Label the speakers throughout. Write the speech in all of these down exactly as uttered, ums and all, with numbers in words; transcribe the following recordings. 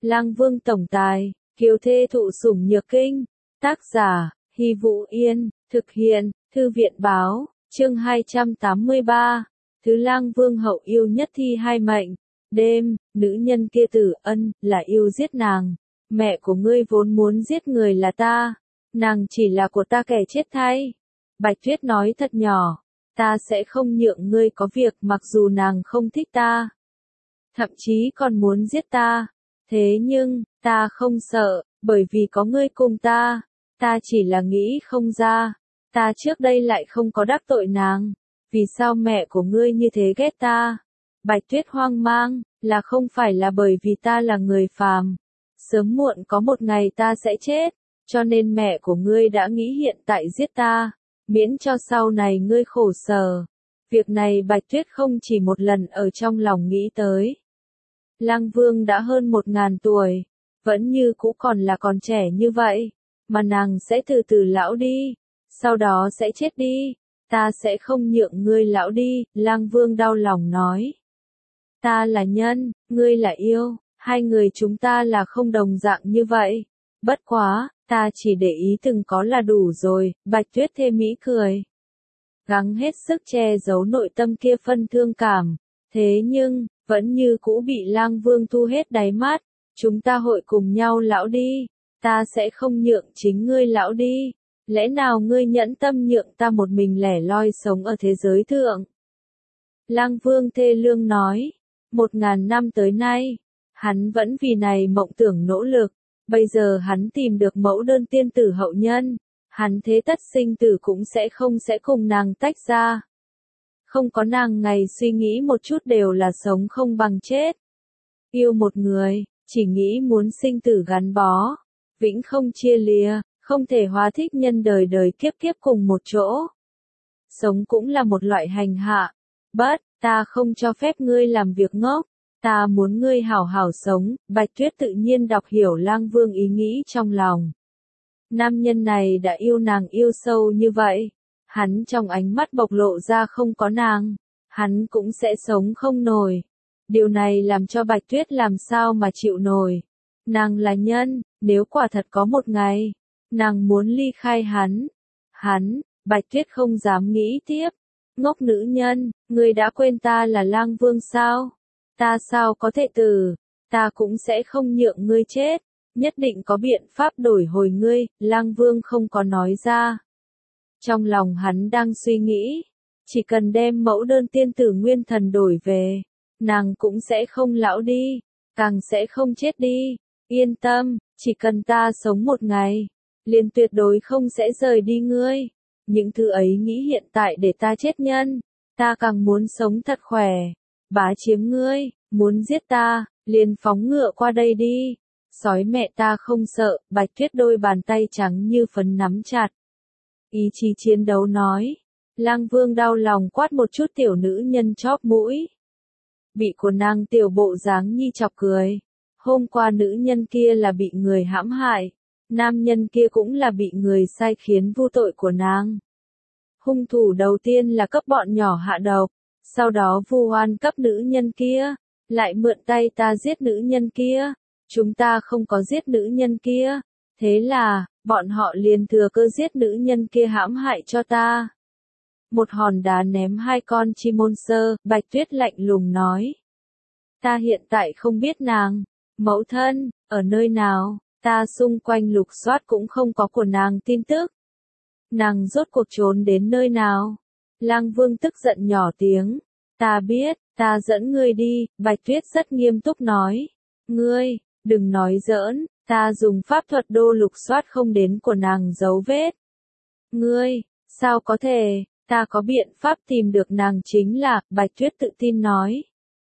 Speaker 1: Lang Vương tổng tài, kiều thê thụ sủng nhược kinh. Tác giả, Hy Vũ Yên, thực hiện, Thư viện báo, chương hai trăm tám mươi ba. Thứ Lang Vương hậu yêu nhất thi hai mệnh. Đêm, nữ nhân kia tử ân, là yêu giết nàng. Mẹ của ngươi vốn muốn giết người là ta. Nàng chỉ là của ta kẻ chết thay. Bạch Tuyết nói thật nhỏ. Ta sẽ không nhượng ngươi có việc mặc dù nàng không thích ta. Thậm chí còn muốn giết ta. Thế nhưng, ta không sợ, bởi vì có ngươi cùng ta. Ta chỉ là nghĩ không ra. Ta trước đây lại không có đắc tội nàng. Vì sao mẹ của ngươi như thế ghét ta? Bạch Tuyết hoang mang, là không phải là bởi vì ta là người phàm. Sớm muộn có một ngày ta sẽ chết, cho nên mẹ của ngươi đã nghĩ hiện tại giết ta, miễn cho sau này ngươi khổ sở. Việc này Bạch Tuyết không chỉ một lần ở trong lòng nghĩ tới. Lang Vương đã hơn một ngàn tuổi, vẫn như cũ còn là còn trẻ như vậy, mà nàng sẽ từ từ lão đi, sau đó sẽ chết đi. Ta sẽ không nhượng ngươi lão đi, Lang Vương đau lòng nói. Ta là nhân, ngươi là yêu, hai người chúng ta là không đồng dạng như vậy. Bất quá, ta chỉ để ý từng có là đủ rồi, Bạch Tuyết thê mỹ cười. Gắng hết sức che giấu nội tâm kia phân thương cảm, thế nhưng, vẫn như cũ bị Lang Vương thu hết đáy mắt. Chúng ta hội cùng nhau lão đi, ta sẽ không nhượng chính ngươi lão đi. Lẽ nào ngươi nhẫn tâm nhượng ta một mình lẻ loi sống ở thế giới thượng? Lang Vương thê lương nói, một ngàn năm tới nay, hắn vẫn vì này mộng tưởng nỗ lực, bây giờ hắn tìm được mẫu đơn tiên tử hậu nhân, hắn thế tất sinh tử cũng sẽ không sẽ cùng nàng tách ra. Không có nàng ngày suy nghĩ một chút đều là sống không bằng chết. Yêu một người, chỉ nghĩ muốn sinh tử gắn bó, vĩnh không chia lìa. Không thể hóa thích nhân đời đời kiếp kiếp cùng một chỗ. Sống cũng là một loại hành hạ. Bất, ta không cho phép ngươi làm việc ngốc. Ta muốn ngươi hảo hảo sống. Bạch Tuyết tự nhiên đọc hiểu Lang Vương ý nghĩ trong lòng. Nam nhân này đã yêu nàng yêu sâu như vậy. Hắn trong ánh mắt bộc lộ ra không có nàng. Hắn cũng sẽ sống không nổi. Điều này làm cho Bạch Tuyết làm sao mà chịu nổi. Nàng là nhân, nếu quả thật có một ngày. Nàng muốn ly khai hắn. Hắn, Bạch Tuyết không dám nghĩ tiếp. Ngốc nữ nhân, ngươi đã quên ta là Lang Vương sao? Ta sao có thể từ, ta cũng sẽ không nhượng ngươi chết. Nhất định có biện pháp đổi hồi ngươi, Lang Vương không có nói ra. Trong lòng hắn đang suy nghĩ, chỉ cần đem mẫu đơn tiên tử nguyên thần đổi về, nàng cũng sẽ không lão đi, càng sẽ không chết đi. Yên tâm, chỉ cần ta sống một ngày. Liền tuyệt đối không sẽ rời đi ngươi. Những thứ ấy nghĩ hiện tại để ta chết nhân. Ta càng muốn sống thật khỏe. Bá chiếm ngươi, muốn giết ta, liền phóng ngựa qua đây đi. Sói mẹ ta không sợ, Bạch Tuyết đôi bàn tay trắng như phấn nắm chặt. Ý chí chiến đấu nói. Lang Vương đau lòng quát một chút tiểu nữ nhân chóp mũi. Bị của nàng tiểu bộ dáng nhi chọc cười. Hôm qua nữ nhân kia là bị người hãm hại. Nam nhân kia cũng là bị người sai khiến vu tội của nàng. Hung thủ đầu tiên là cấp bọn nhỏ hạ độc, sau đó vu oan cấp nữ nhân kia, lại mượn tay ta giết nữ nhân kia. Chúng ta không có giết nữ nhân kia, thế là, bọn họ liền thừa cơ giết nữ nhân kia hãm hại cho ta. Một hòn đá ném hai con chim môn sơ, Bạch Tuyết lạnh lùng nói. Ta hiện tại không biết nàng, mẫu thân, ở nơi nào. Ta xung quanh lục soát cũng không có của nàng tin tức. Nàng rốt cuộc trốn đến nơi nào? Lang Vương tức giận nhỏ tiếng. Ta biết, ta dẫn ngươi đi, Bạch Tuyết rất nghiêm túc nói. Ngươi, đừng nói giỡn, ta dùng pháp thuật đô lục soát không đến của nàng dấu vết. Ngươi, sao có thể, ta có biện pháp tìm được nàng chính là, Bạch Tuyết tự tin nói.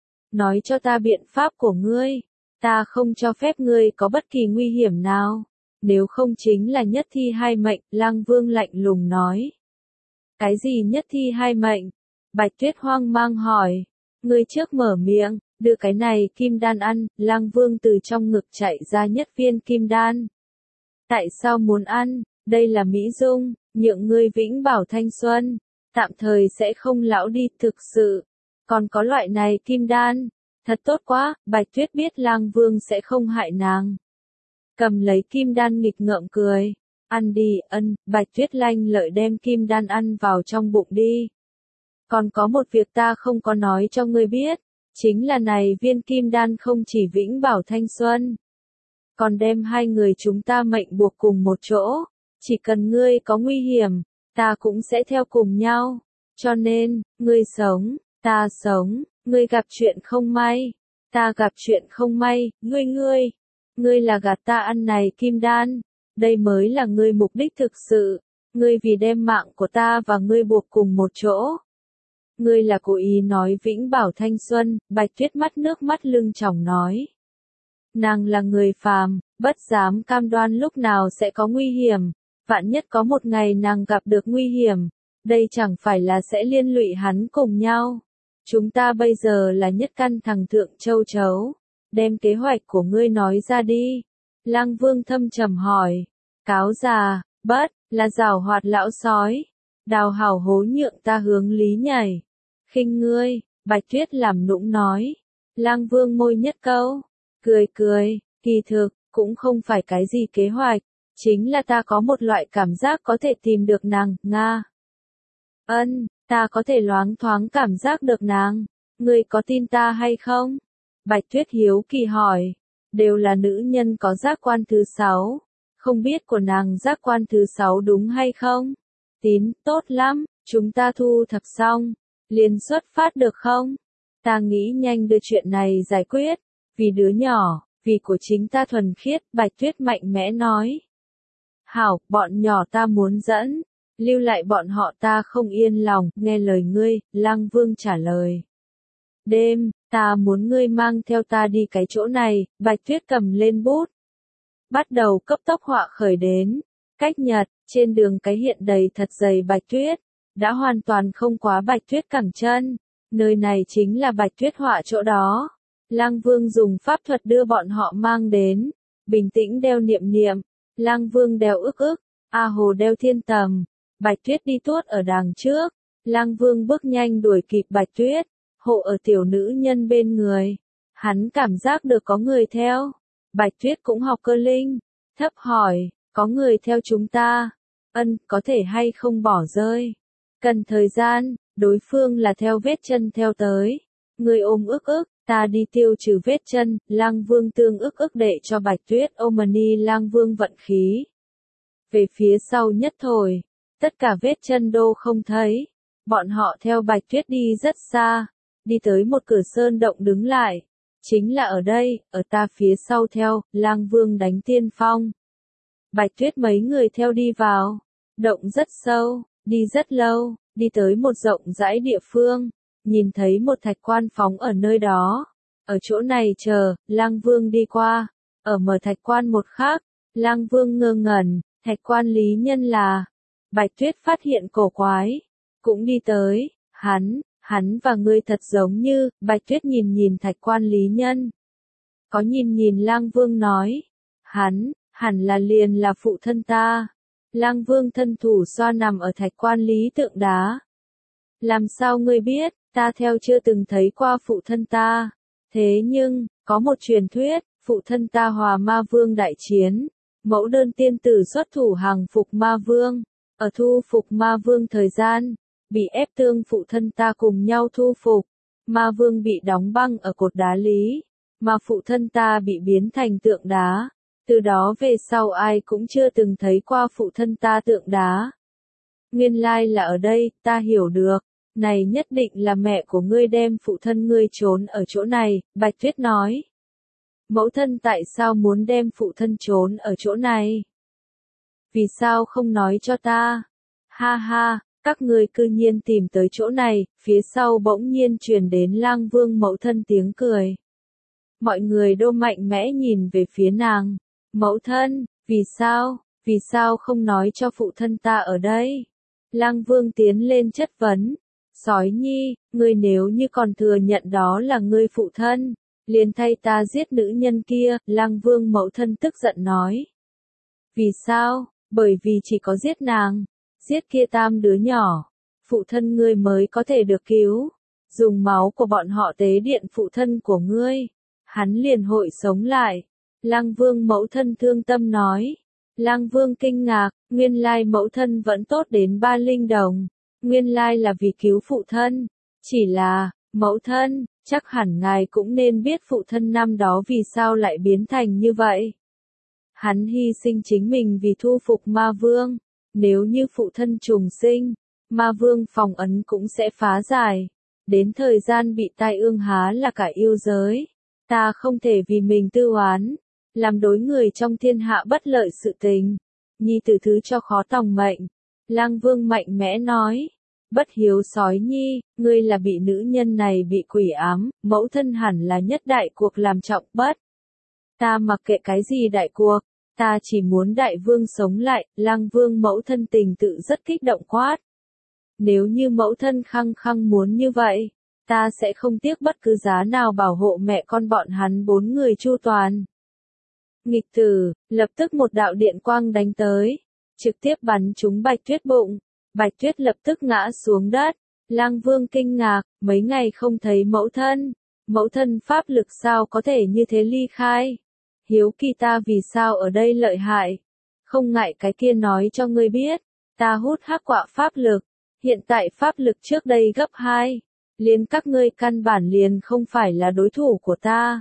Speaker 1: Nói cho ta biện pháp của ngươi. Ta không cho phép ngươi có bất kỳ nguy hiểm nào. Nếu không chính là nhất thi hai mệnh, Lang Vương lạnh lùng nói. Cái gì nhất thi hai mệnh? Bạch Tuyết hoang mang hỏi. Ngươi trước mở miệng, đưa cái này kim đan ăn, Lang Vương từ trong ngực chạy ra nhất viên kim đan. Tại sao muốn ăn? Đây là mỹ dung, nhượng ngươi vĩnh bảo thanh xuân. Tạm thời sẽ không lão đi thực sự. Còn có loại này kim đan. Thật tốt quá, Bạch Tuyết biết Lang Vương sẽ không hại nàng. Cầm lấy kim đan nghịch ngợm cười. Ăn đi, ân, Bạch Tuyết lanh lợi đem kim đan ăn vào trong bụng đi. Còn có một việc ta không có nói cho ngươi biết, chính là này viên kim đan không chỉ vĩnh bảo thanh xuân, còn đem hai người chúng ta mệnh buộc cùng một chỗ, chỉ cần ngươi có nguy hiểm, ta cũng sẽ theo cùng nhau, cho nên, ngươi sống, ta sống, ngươi gặp chuyện không may, ta gặp chuyện không may, ngươi ngươi, ngươi là gạt ta ăn này kim đan, đây mới là ngươi mục đích thực sự, ngươi vì đem mạng của ta và ngươi buộc cùng một chỗ. Ngươi là cố ý nói vĩnh bảo thanh xuân, Bạch Tuyết mắt nước mắt lưng tròng nói. Nàng là người phàm, bất dám cam đoan lúc nào sẽ có nguy hiểm, vạn nhất có một ngày nàng gặp được nguy hiểm, đây chẳng phải là sẽ liên lụy hắn cùng nhau. Chúng ta bây giờ là nhất căn thằng thượng châu chấu, đem kế hoạch của ngươi nói ra đi. Lang Vương thâm trầm hỏi, cáo già, bất, là giảo hoạt lão sói, đào hảo hố nhượng ta hướng lý nhảy. Khinh ngươi, Bạch Tuyết làm nũng nói. Lang Vương môi nhất câu, cười cười, kỳ thực, cũng không phải cái gì kế hoạch, chính là ta có một loại cảm giác có thể tìm được nàng, Nga. Ân, ta có thể loáng thoáng cảm giác được nàng, ngươi có tin ta hay không? Bạch Tuyết hiếu kỳ hỏi, đều là nữ nhân có giác quan thứ sáu, không biết của nàng giác quan thứ sáu đúng hay không? Tín, tốt lắm, chúng ta thu thập xong. Liền xuất phát được không? Ta nghĩ nhanh đưa chuyện này giải quyết, vì đứa nhỏ, vì của chính ta thuần khiết, Bạch Tuyết mạnh mẽ nói. Hảo, bọn nhỏ ta muốn dẫn, lưu lại bọn họ ta không yên lòng, nghe lời ngươi, Lang Vương trả lời. Đêm, ta muốn ngươi mang theo ta đi cái chỗ này, Bạch Tuyết cầm lên bút. Bắt đầu cấp tốc họa khởi đến, cách nhật, trên đường cái hiện đầy thật dày Bạch Tuyết. Đã hoàn toàn không quá Bạch Tuyết cẳng chân, nơi này chính là Bạch Tuyết họa chỗ đó. Lang Vương dùng pháp thuật đưa bọn họ mang đến, bình tĩnh đeo niệm niệm, Lang Vương đeo ức ức, A Hồ đeo thiên tầm, Bạch Tuyết đi tuốt ở đằng trước, Lang Vương bước nhanh đuổi kịp Bạch Tuyết, hộ ở tiểu nữ nhân bên người, hắn cảm giác được có người theo, Bạch Tuyết cũng học cơ linh, thấp hỏi, có người theo chúng ta, ân, có thể hay không bỏ rơi. Cần thời gian, đối phương là theo vết chân theo tới. Người ôm ức ức, ta đi tiêu trừ vết chân, Lang Vương tương ức ức đệ cho Bạch Tuyết Omani Lang Vương vận khí. Về phía sau nhất thổi, tất cả vết chân đô không thấy. Bọn họ theo Bạch Tuyết đi rất xa, đi tới một cửa sơn động đứng lại. Chính là ở đây, ở ta phía sau theo, Lang Vương đánh tiên phong. Bạch Tuyết mấy người theo đi vào, động rất sâu. Đi rất lâu, đi tới một rộng rãi địa phương, nhìn thấy một thạch quan phóng ở nơi đó. Ở chỗ này chờ, Lang Vương đi qua, ở mở thạch quan một khác, Lang Vương ngơ ngẩn, thạch quan lý nhân là. Bạch Tuyết phát hiện cổ quái, cũng đi tới, hắn, hắn và ngươi thật giống như, Bạch Tuyết nhìn nhìn thạch quan lý nhân. Có nhìn nhìn Lang Vương nói, hắn, hẳn là liền là phụ thân ta. Lang Vương thân thủ xoa nằm ở thạch quan lý tượng đá. Làm sao ngươi biết, ta theo chưa từng thấy qua phụ thân ta. Thế nhưng, có một truyền thuyết, phụ thân ta hòa ma vương đại chiến. Mẫu đơn tiên tử xuất thủ hàng phục ma vương. Ở thu phục ma vương thời gian, bị ép tương phụ thân ta cùng nhau thu phục. Ma vương bị đóng băng ở cột đá lý, mà phụ thân ta bị biến thành tượng đá. Từ đó về sau ai cũng chưa từng thấy qua phụ thân ta tượng đá. Nguyên lai là ở đây, ta hiểu được. Này nhất định là mẹ của ngươi đem phụ thân ngươi trốn ở chỗ này, Bạch Tuyết nói. Mẫu thân tại sao muốn đem phụ thân trốn ở chỗ này? Vì sao không nói cho ta? Ha ha, các ngươi cư nhiên tìm tới chỗ này, phía sau bỗng nhiên truyền đến Lang Vương mẫu thân tiếng cười. Mọi người đô mạnh mẽ nhìn về phía nàng. Mẫu thân, vì sao, vì sao không nói cho phụ thân ta ở đây? Lang Vương tiến lên chất vấn. Sói nhi, ngươi nếu như còn thừa nhận đó là ngươi phụ thân, liền thay ta giết nữ nhân kia, Lang Vương mẫu thân tức giận nói. Vì sao? Bởi vì chỉ có giết nàng, giết kia tam đứa nhỏ, phụ thân ngươi mới có thể được cứu. dùng máu của bọn họ tế điện phụ thân của ngươi, hắn liền hội sống lại. Lăng Vương mẫu thân thương tâm nói. Lăng Vương kinh ngạc, nguyên lai mẫu thân vẫn tốt đến ba linh đồng, nguyên lai là vì cứu phụ thân, chỉ là, mẫu thân, chắc hẳn ngài cũng nên biết phụ thân năm đó vì sao lại biến thành như vậy. Hắn hy sinh chính mình vì thu phục ma vương, nếu như phụ thân trùng sinh, ma vương phòng ấn cũng sẽ phá giải, đến thời gian bị tai ương há là cả yêu giới, ta không thể vì mình tư oán, làm đối người trong thiên hạ bất lợi sự tình, nhi tử thứ cho khó tòng mệnh. Lăng Vương mạnh mẽ nói, bất hiếu sói nhi, ngươi là bị nữ nhân này bị quỷ ám, mẫu thân hẳn là nhất đại cuộc làm trọng bất. Ta mặc kệ cái gì đại cuộc, ta chỉ muốn đại vương sống lại. Lăng Vương mẫu thân tình tự rất kích động quát. Nếu như mẫu thân khăng khăng muốn như vậy, ta sẽ không tiếc bất cứ giá nào bảo hộ mẹ con bọn hắn bốn người chu toàn. Nghịch tử, lập tức một đạo điện quang đánh tới, trực tiếp bắn trúng Bạch Tuyết bụng. Bạch Tuyết lập tức ngã xuống đất. Lăng Vương kinh ngạc, mấy ngày không thấy mẫu thân, mẫu thân pháp lực sao có thể như thế ly khai? Hiếu kỳ ta vì sao ở đây lợi hại? Không ngại cái kia nói cho ngươi biết, ta hút hắc quạ pháp lực, hiện tại pháp lực trước đây gấp hai, liền các ngươi căn bản liền không phải là đối thủ của ta.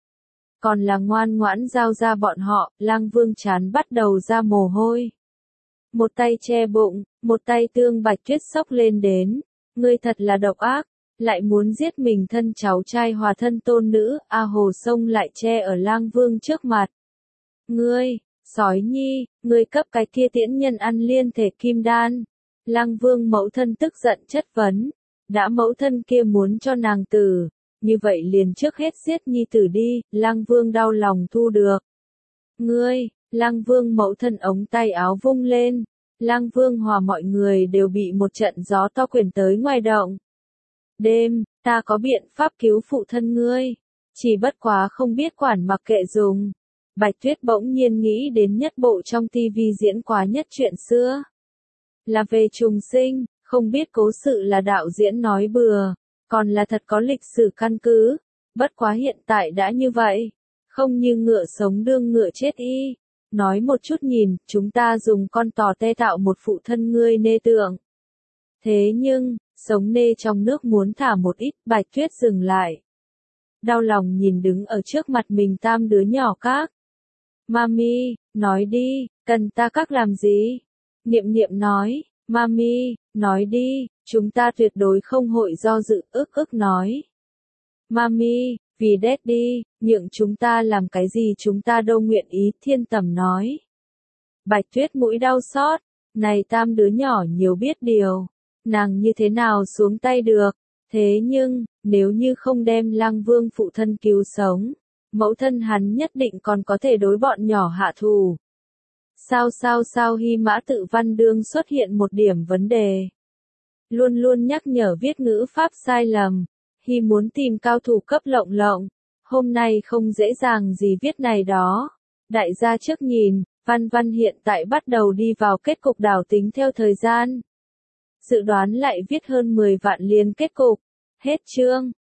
Speaker 1: Còn là ngoan ngoãn giao ra bọn họ. Lăng Vương chán bắt đầu ra mồ hôi. Một tay che bụng, một tay tương Bạch Tuyết xốc lên đến. Ngươi thật là độc ác, lại muốn giết mình thân cháu trai hòa thân tôn nữ. A Hồ xông lại che ở Lăng Vương trước mặt. Ngươi, sói nhi, ngươi cấp cái kia tiễn nhân ăn liên thể kim đan. Lăng Vương mẫu thân tức giận chất vấn. Đã mẫu thân kia muốn cho nàng tử, như vậy liền trước hết giết nhi tử đi. Lăng Vương đau lòng thu được. Ngươi, Lăng Vương mẫu thân ống tay áo vung lên. Lăng Vương hòa mọi người đều bị một trận gió to quyển tới ngoài động. Đêm, ta có biện pháp cứu phụ thân ngươi, chỉ bất quá không biết quản mặc kệ dùng. Bạch Tuyết bỗng nhiên nghĩ đến nhất bộ trong tivi diễn quá nhất chuyện xưa. Là về trùng sinh, không biết cố sự là đạo diễn nói bừa, còn là thật có lịch sử căn cứ. Bất quá hiện tại đã như vậy, không như ngựa sống đương ngựa chết y. Nói một chút nhìn, chúng ta dùng con tò te tạo một phụ thân ngươi nê tượng. Thế nhưng, sống nê trong nước muốn thả một ít. Bạch Tuyết dừng lại. Đau lòng nhìn đứng ở trước mặt mình tam đứa nhỏ các. Mami, nói đi, cần ta các làm gì? Niệm Niệm nói, Mami, nói đi, chúng ta tuyệt đối không hội do dự. Ức ức nói. Mami, vì Daddy, nhượng chúng ta làm cái gì chúng ta đâu nguyện ý. Thiên Tầm nói. Bạch Tuyết mũi đau xót, này tam đứa nhỏ nhiều biết điều, nàng như thế nào xuống tay được. Thế nhưng, nếu như không đem Lăng Vương phụ thân cứu sống, mẫu thân hắn nhất định còn có thể đối bọn nhỏ hạ thù. Sao sao sao Hy Mã Tự Văn Đương xuất hiện một điểm vấn đề. Luôn luôn nhắc nhở viết ngữ pháp sai lầm. Hy muốn tìm cao thủ cấp lộng lộng. Hôm nay không dễ dàng gì viết này đó. Đại gia trước nhìn, Văn Văn hiện tại bắt đầu đi vào kết cục đảo tính theo thời gian. Dự đoán lại viết hơn mười vạn liền kết cục. Hết chương.